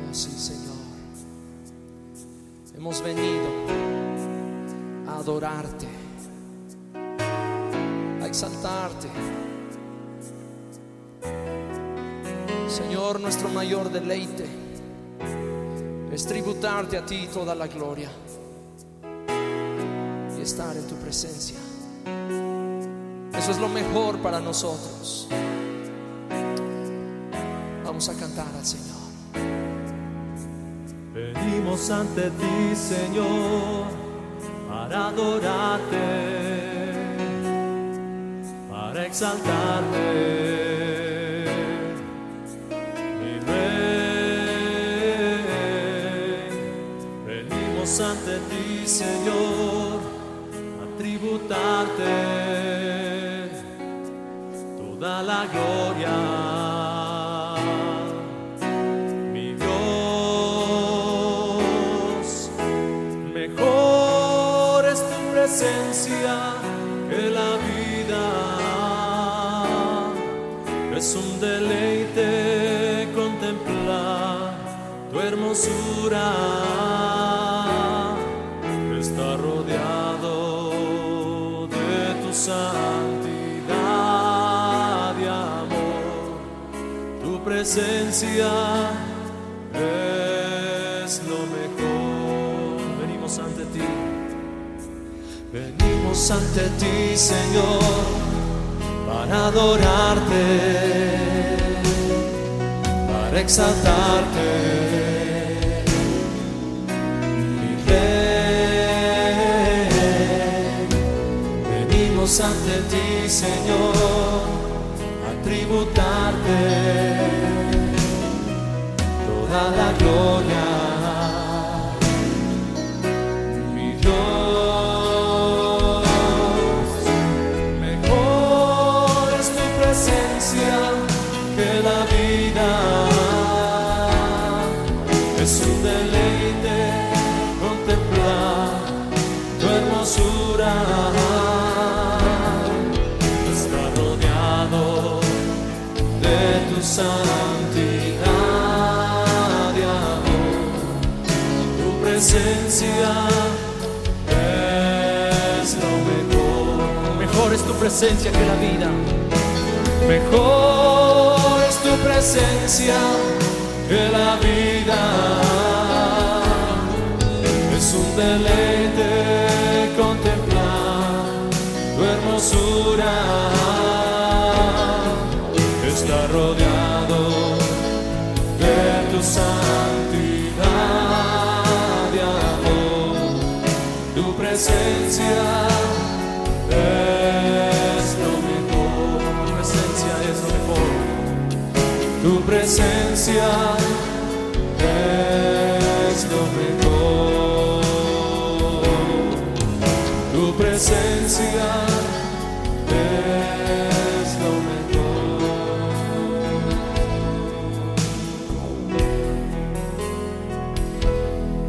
Sí, Señor. Hemos venido a adorarte, a exaltarte. Señor, nuestro mayor deleite es tributarte a ti toda la gloria y estar en tu presencia. Eso es lo mejor para nosotros. Vamos a cantar al Señor. Venimos ante ti, Señor, para adorarte, para exaltarte, mi Rey. Venimos ante ti, Señor, a tributarte toda la gloria. Que la vida es un deleite contemplar tu hermosura. Está rodeado de tu santidad y amor. Tu presencia es lo mejor. Venimos ante ti. Venimos ante ti, Señor, para adorarte, para exaltarte, mi Rey. Venimos ante ti, Señor, a tributarte toda la gloria. Que la vida es un deleite contemplar tu hermosura. Está rodeado de tu santidad y amor. Tu presencia es lo mejor. Mejor es tu presencia que la vida. Mejor es tu presencia que la vida. Es un deleite contemplar tu hermosura. Está rodeado de tu santidad y amor. Tu presencia es lo mejor. Tu presencia es lo mejor. Tu presencia